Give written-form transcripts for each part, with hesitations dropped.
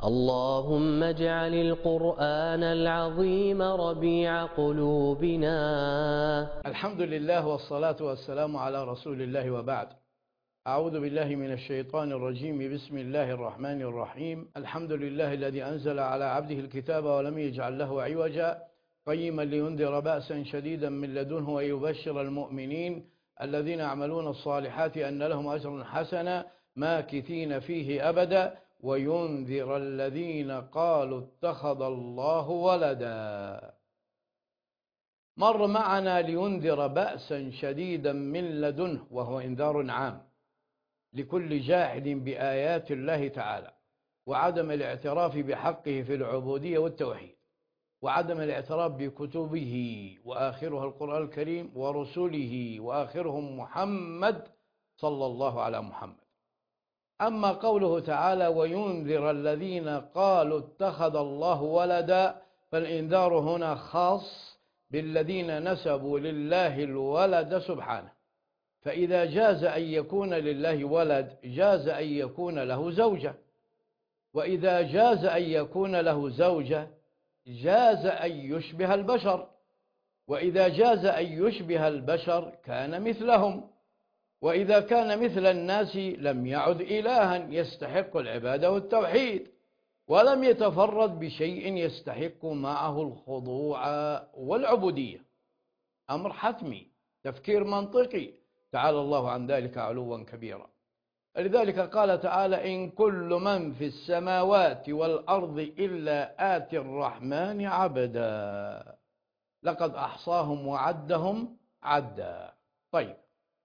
اللهم اجعل القرآن العظيم ربيع قلوبنا. الحمد لله والصلاة والسلام على رسول الله وبعد. أعوذ بالله من الشيطان الرجيم. بسم الله الرحمن الرحيم. الحمد لله الذي أنزل على عبده الكتاب ولم يجعل له عوجا قيما لينذر بأسا شديدا من لدنه ويبشر المؤمنين الذين يعملون الصالحات أن لهم أجرا حسنا ماكثين فيه أبدا وينذر الذين قالوا اتخذ الله ولدا. مر معنا لينذر بأسا شديدا من لدنه، وهو إنذار عام لكل جاحد بآيات الله تعالى، وعدم الاعتراف بحقه في العبودية والتوحيد، وعدم الاعتراف بكتبه وآخرها القرآن الكريم ورسله وآخرهم محمد صلى الله على محمد. أما قوله تعالى وينذر الذين قالوا اتخذ الله ولدا، فالإنذار هنا خاص بالذين نسبوا لله الولد سبحانه، فإذا جاز أن يكون لله ولد جاز أن يكون له زوجة، وإذا جاز أن يكون له زوجة جاز أن يشبه البشر، وإذا جاز أن يشبه البشر كان مثلهم، وإذا كان مثل الناس لم يعد إلها يستحق العبادة والتوحيد، ولم يتفرد بشيء يستحق معه الخضوع والعبودية. أمر حتمي، تفكير منطقي، تعالى الله عن ذلك علوا كبيرا. لذلك قال تعالى إن كل من في السماوات والأرض إلا آتي الرحمن عبدا لقد أحصاهم وعدهم عدا. طيب،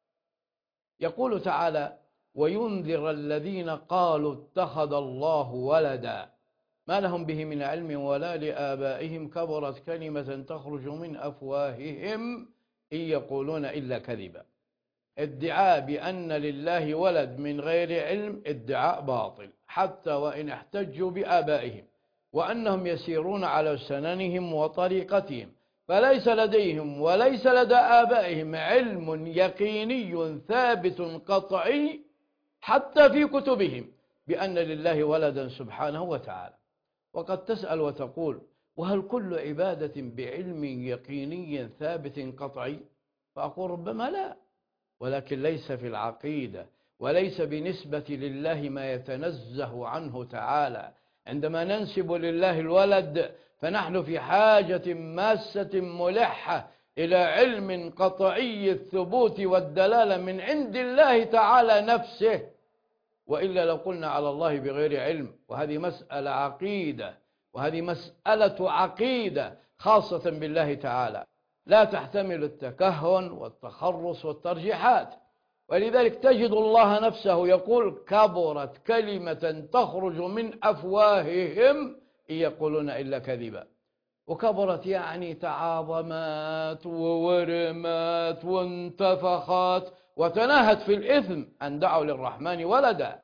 يقول تعالى وينذر الذين قالوا اتخذ الله ولدا ما لهم به من علم ولا لآبائهم كبرت كلمة تخرج من أفواههم إن يقولون إلا كذبا. ادعاء بأن لله ولد من غير علم ادعاء باطل، حتى وإن احتجوا بآبائهم وأنهم يسيرون على سننهم وطريقتهم، فليس لديهم وليس لدى آبائهم علم يقيني ثابت قطعي حتى في كتبهم بأن لله ولدا سبحانه وتعالى. وقد تسأل وتقول وهل كل عبادة بعلم يقيني ثابت قطعي؟ فأقول ربما لا، ولكن ليس في العقيدة، وليس بنسبة لله ما يتنزه عنه تعالى. عندما ننسب لله الولد فنحن في حاجة ماسة ملحة إلى علم قطعي الثبوت والدلالة من عند الله تعالى نفسه، وإلا لو قلنا على الله بغير علم، وهذه مسألة عقيدة، وهذه مسألة عقيدة خاصة بالله تعالى لا تحتمل التكهن والتخرص والترجيحات. ولذلك تجد الله نفسه يقول كبرت كلمة تخرج من أفواههم إن يقولون إلا كذبا. وكبرت يعني تعاظمت وورمت وانتفخت وتناهت في الإثم أن دعوا للرحمن ولدا.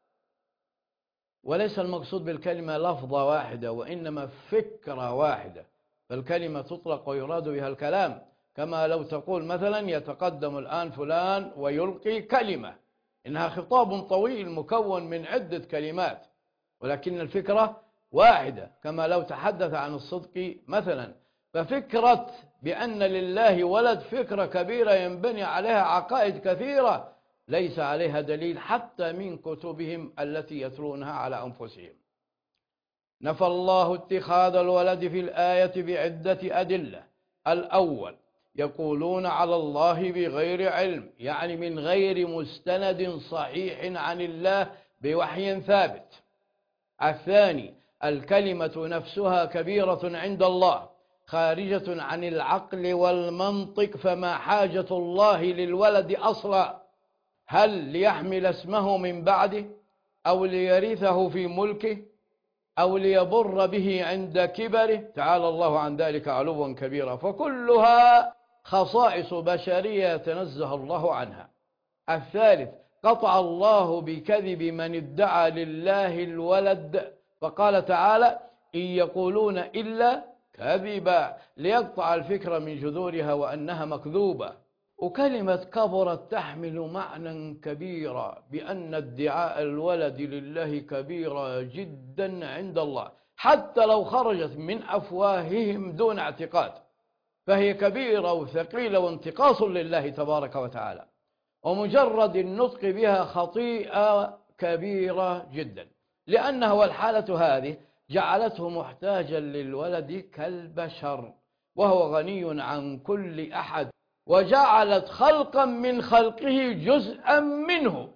وليس المقصود بالكلمة لفظة واحدة، وإنما فكرة واحدة، فالكلمة تطلق ويراد بها الكلام. كما لو تقول مثلا يتقدم الآن فلان ويلقي كلمة، إنها خطاب طويل مكون من عدة كلمات، ولكن الفكرة واحدة. كما لو تحدث عن الصدق مثلا، ففكرة بأن لله ولد فكرة كبيرة ينبني عليها عقائد كثيرة ليس عليها دليل حتى من كتبهم التي يتلونها على أنفسهم. نفى الله اتخاذ الولد في الآية بعدة أدلة. الأول يقولون على الله بغير علم، يعني من غير مستند صحيح عن الله بوحي ثابت. الثاني الكلمة نفسها كبيرة عند الله خارجة عن العقل والمنطق، فما حاجة الله للولد أصلا؟ هل ليحمل اسمه من بعده، أو ليرثه في ملكه، أو ليبر به عند كبره؟ تعالى الله عن ذلك علوا كبيرا. فكلها خصائص بشرية يتنزه الله عنها. الثالث قطع الله بكذب من ادعى لله الولد، فقال تعالى إن يقولون إلا كذبا، ليقطع الفكرة من جذورها وأنها مكذوبة. وكلمة كبرت تحمل معنى كبيرا، بأن ادعاء الولد لله كبيرة جدا عند الله، حتى لو خرجت من أفواههم دون اعتقاد فهي كبيرة وثقيلة وانتقاص لله تبارك وتعالى، ومجرد النطق بها خطيئة كبيرة جدا، لأنها والحالة هذه جعلته محتاجا للولد كالبشر وهو غني عن كل أحد، وجعلت خلقا من خلقه جزءا منه.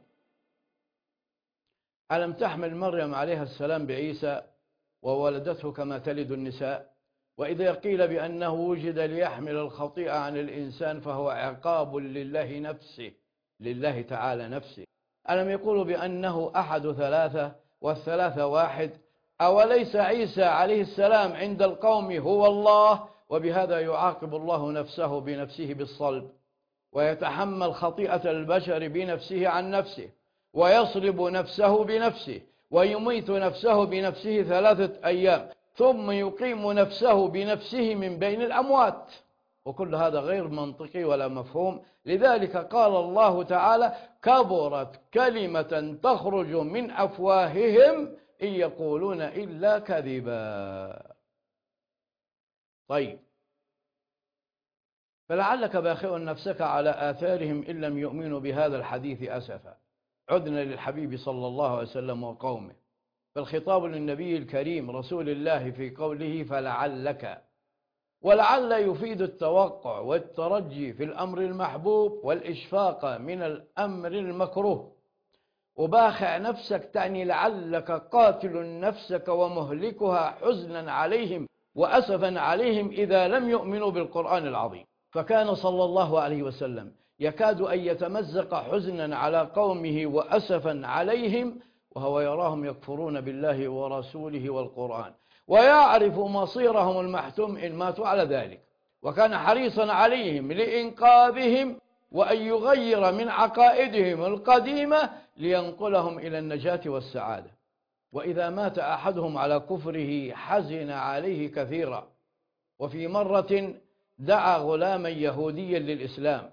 ألم تحمل مريم عليها السلام بعيسى وولدته كما تلد النساء؟ وإذا قيل بأنه وجد ليحمل الخطيئة عن الإنسان فهو عقاب لله نفسه، لله تعالى نفسه. ألم يقولوا بأنه أحد ثلاثة والثلاثة واحد؟ أوليس عيسى عليه السلام عند القوم هو الله؟ وبهذا يعاقب الله نفسه بنفسه بالصلب، ويتحمل خطيئة البشر بنفسه عن نفسه، ويصلب نفسه بنفسه، ويميت نفسه بنفسه 3 أيام، ثم يقيم نفسه بنفسه من بين الأموات. وكل هذا غير منطقي ولا مفهوم. لذلك قال الله تعالى: كبرت كلمة تخرج من أفواههم إن يقولون إلا كذبا. طيب، فلعلك باخع نفسك على آثارهم إن لم يؤمنوا بهذا الحديث أسفا. عدنا للحبيب صلى الله عليه وسلم وقومه، فالخطاب للنبي الكريم رسول الله في قوله فلعلك، ولعل يفيد التوقع والترجي في الأمر المحبوب والإشفاق من الأمر المكروه. وباخع نفسك تعني لعلك قاتل نفسك ومهلكها حزنا عليهم وأسفا عليهم إذا لم يؤمنوا بالقرآن العظيم. فكان صلى الله عليه وسلم يكاد أن يتمزق حزنا على قومه وأسفا عليهم وهو يراهم يكفرون بالله ورسوله والقرآن، ويعرف مصيرهم المحتوم إن ماتوا على ذلك، وكان حريصا عليهم لإنقاذهم وأن يغير من عقائدهم القديمة لينقلهم إلى النجاة والسعادة. وإذا مات أحدهم على كفره حزن عليه كثيرا. وفي مرة دعا غلاما يهوديا للإسلام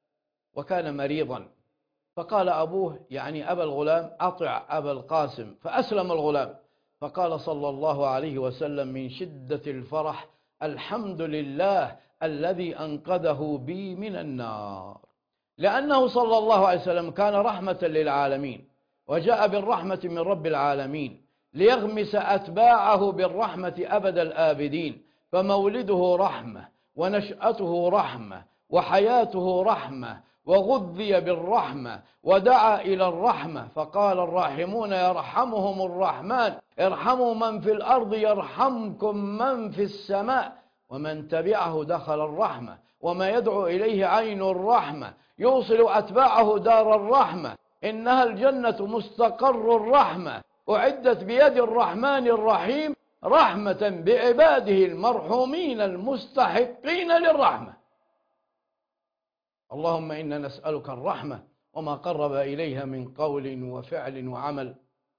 وكان مريضا، فقال أبوه يعني أبا الغلام: أطع أبا القاسم، فأسلم الغلام. فقال صلى الله عليه وسلم من شدة الفرح: الحمد لله الذي أنقذه بي من النار. لأنه صلى الله عليه وسلم كان رحمة للعالمين، وجاء بالرحمة من رب العالمين ليغمس أتباعه بالرحمة أبد الآبدين، فمولده رحمة، ونشأته رحمة، وحياته رحمة، وغذي بالرحمة، ودعا إلى الرحمة. فقال الراحمون يرحمهم الرحمن ارحموا من في الأرض يرحمكم من في السماء. ومن تبعه دخل الرحمة، وما يدعو إليه عين الرحمة يوصل أتباعه دار الرحمة. إنها الجنة مستقر الرحمة، أعدت بيد الرحمن الرحيم رحمة بعباده المرحومين المستحقين للرحمة. اللهم إنا نسألك الرحمة وما قرب إليها من قول وفعل وعمل.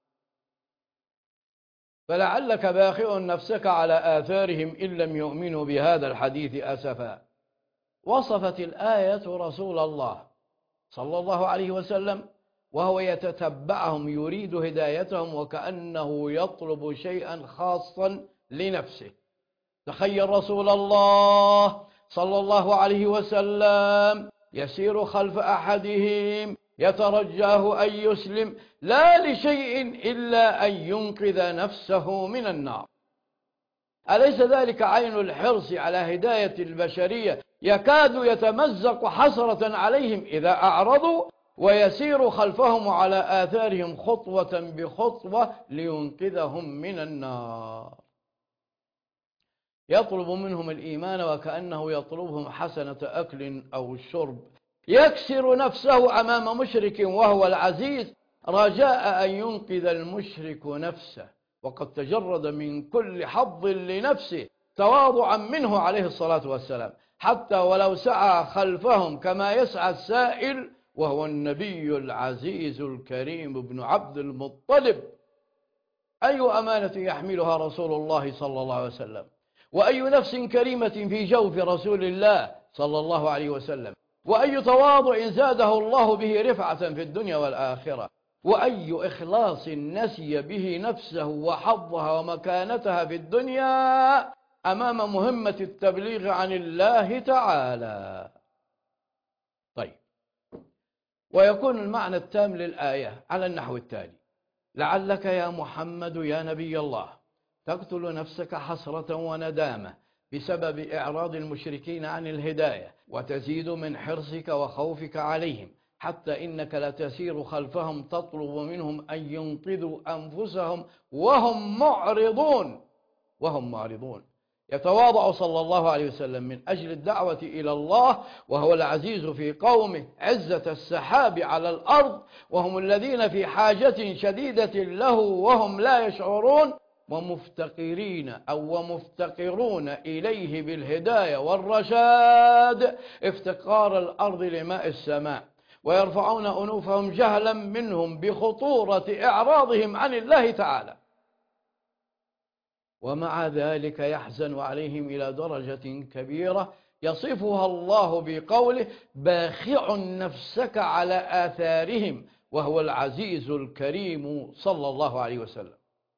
فلعلك باخع نفسك على آثارهم إن لم يؤمنوا بهذا الحديث أسفا. وصفت الآية رسول الله صلى الله عليه وسلم وهو يتتبعهم يريد هدايتهم وكأنه يطلب شيئا خاصا لنفسه. تخيل رسول الله صلى الله عليه وسلم يسير خلف أحدهم يترجاه أن يسلم، لا لشيء إلا أن ينقذ نفسه من النار. أليس ذلك عين الحرص على هداية البشرية؟ يكاد يتمزق حسرة عليهم إذا أعرضوا، ويسير خلفهم على آثارهم خطوة بخطوة لينقذهم من النار. يطلب منهم الإيمان وكأنه يطلبهم حسنة أكل أو شرب. يكسر نفسه أمام مشرك وهو العزيز رجاء أن ينقذ المشرك نفسه، وقد تجرد من كل حظ لنفسه تواضعا منه عليه الصلاة والسلام، حتى ولو سعى خلفهم كما يسعى السائل وهو النبي العزيز الكريم ابن عبد المطلب. أي أمانة يحملها رسول الله صلى الله عليه وسلم، وأي نفس كريمة في جوف رسول الله صلى الله عليه وسلم. وأي تواضع زاده الله به رفعة في الدنيا والآخرة، وأي إخلاص نسي به نفسه وحظها ومكانتها في الدنيا أمام مهمة التبليغ عن الله تعالى. طيب، ويكون المعنى التام للآية على النحو التالي: لعلك يا محمد يا نبي الله تقتل نفسك حسرة وندامة بسبب إعراض المشركين عن الهداية، وتزيد من حرصك وخوفك عليهم، حتى إنك لتسير خلفهم تطلب منهم أن ينقذوا أنفسهم وهم معرضون. يتواضع صلى الله عليه وسلم من أجل الدعوة إلى الله، وهو العزيز في قومه عزة السحاب على الأرض، وهم الذين في حاجة شديدة له وهم لا يشعرون، ومفتقرون إليه بالهداية والرشاد افتقار الأرض لماء السماء، ويرفعون أنوفهم جهلا منهم بخطورة إعراضهم عن الله تعالى، ومع ذلك يحزن عليهم إلى درجة كبيرة يصفها الله بقوله: باخع نفسك على آثارهم، وهو العزيز الكريم صلى الله عليه وسلم.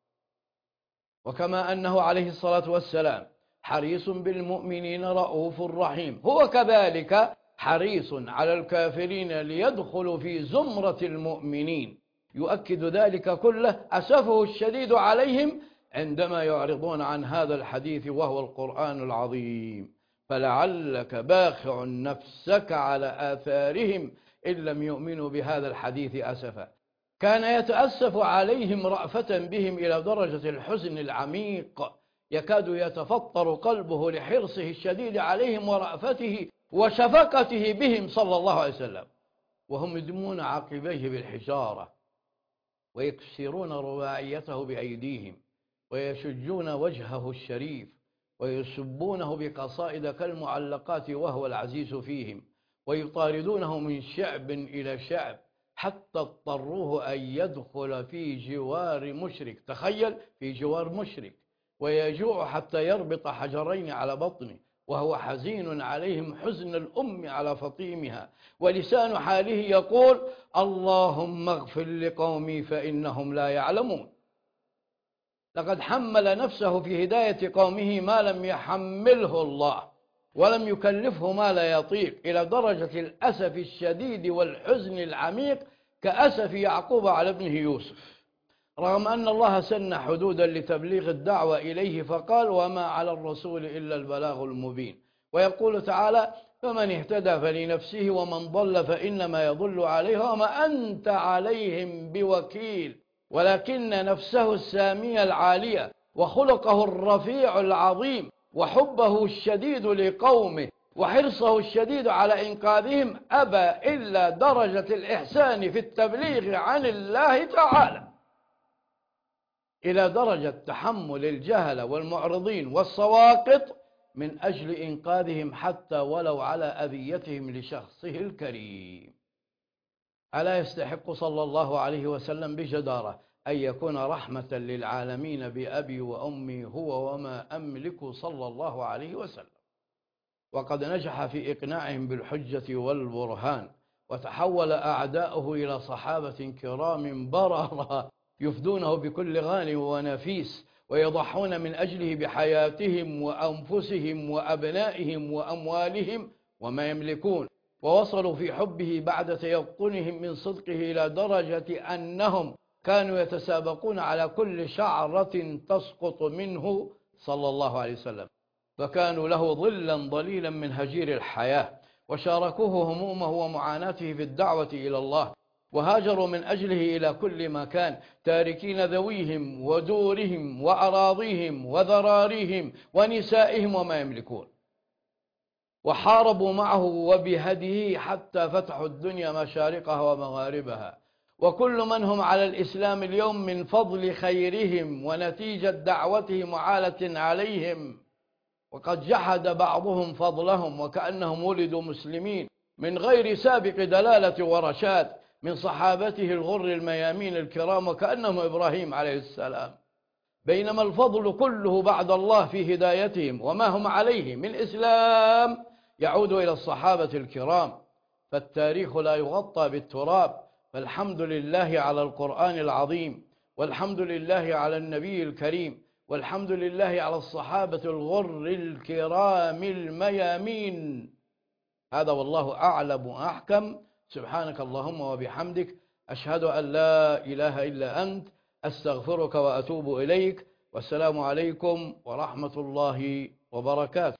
وكما أنه عليه الصلاة والسلام حريص بالمؤمنين رؤوف رحيم، هو كذلك حريص على الكافرين ليدخلوا في زمرة المؤمنين، يؤكد ذلك كله أسفه الشديد عليهم عندما يعرضون عن هذا الحديث وهو القرآن العظيم: فلعلك باخع نفسك على آثارهم إن لم يؤمنوا بهذا الحديث أسفا. كان يتأسف عليهم رأفة بهم إلى درجة الحزن العميق، يكاد يتفطر قلبه لحرصه الشديد عليهم ورأفته وشفقته بهم صلى الله عليه وسلم، وهم يدمون عقبيه بالحجارة ويكسرون رباعيته بأيديهم ويشجون وجهه الشريف ويسبونه بقصائد كالمعلقات وهو العزيز فيهم، ويطاردونه من شعب إلى شعب حتى اضطروه أن يدخل في جوار مشرك، تخيل، في جوار مشرك، ويجوع حتى يربط حجرين على بطنه وهو حزين عليهم حزن الأم على فطيمها، ولسان حاله يقول: اللهم اغفر لقومي فإنهم لا يعلمون. لقد حمل نفسه في هداية قومه ما لم يحمله الله، ولم يكلفه ما لا يطيق، إلى درجة الأسف الشديد والحزن العميق كأسف يعقوب على ابنه يوسف، رغم أن الله سن حدودا لتبليغ الدعوة إليه فقال: وما على الرسول إلا البلاغ المبين. ويقول تعالى: فمن اهتدى فلنفسه ومن ضل فإنما يضل عليها وما أنت عليهم بوكيل. ولكن نفسه السامية العالية وخلقه الرفيع العظيم وحبه الشديد لقومه وحرصه الشديد على إنقاذهم أبى إلا درجة الإحسان في التبليغ عن الله تعالى، إلى درجة تحمل الجهل والمعرضين والسواقط من أجل إنقاذهم حتى ولو على أذيتهم لشخصه الكريم. ألا يستحق صلى الله عليه وسلم بجدارة أن يكون رحمة للعالمين بأبي وأمي هو وما أملك صلى الله عليه وسلم. وقد نجح في إقناعهم بالحجة والبرهان، وتحول أعداؤه إلى صحابة كرام بررة يفدونه بكل غالي ونفيس ويضحون من أجله بحياتهم وأنفسهم وأبنائهم وأموالهم وما يملكون، ووصلوا في حبه بعد تيقنهم من صدقه إلى درجة أنهم كانوا يتسابقون على كل شعرة تسقط منه صلى الله عليه وسلم، فكانوا له ظلا ضليلا من هجير الحياة، وشاركوه همومه ومعاناته في الدعوة إلى الله، وهاجروا من أجله إلى كل مكان تاركين ذويهم ودورهم وأراضيهم وذراريهم ونسائهم وما يملكون، وحاربوا معه وبهديه حتى فتحوا الدنيا مشارقها ومغاربها. وكل من هم على الإسلام اليوم من فضل خيرهم ونتيجة دعوتهم وعالة عليهم، وقد جحد بعضهم فضلهم وكأنهم ولدوا مسلمين من غير سابق دلالة ورشاد من صحابته الغر الميامين الكرام وكأنهم إبراهيم عليه السلام، بينما الفضل كله بعد الله في هدايتهم وما هم عليه من إسلام يعود إلى الصحابة الكرام. فالتاريخ لا يغطى بالتراب. فالحمد لله على القرآن العظيم، والحمد لله على النبي الكريم، والحمد لله على الصحابة الغر الكرام الميامين. هذا والله أعلم وأحكم. سبحانك اللهم وبحمدك، أشهد أن لا إله إلا أنت، أستغفرك وأتوب إليك. والسلام عليكم ورحمة الله وبركاته.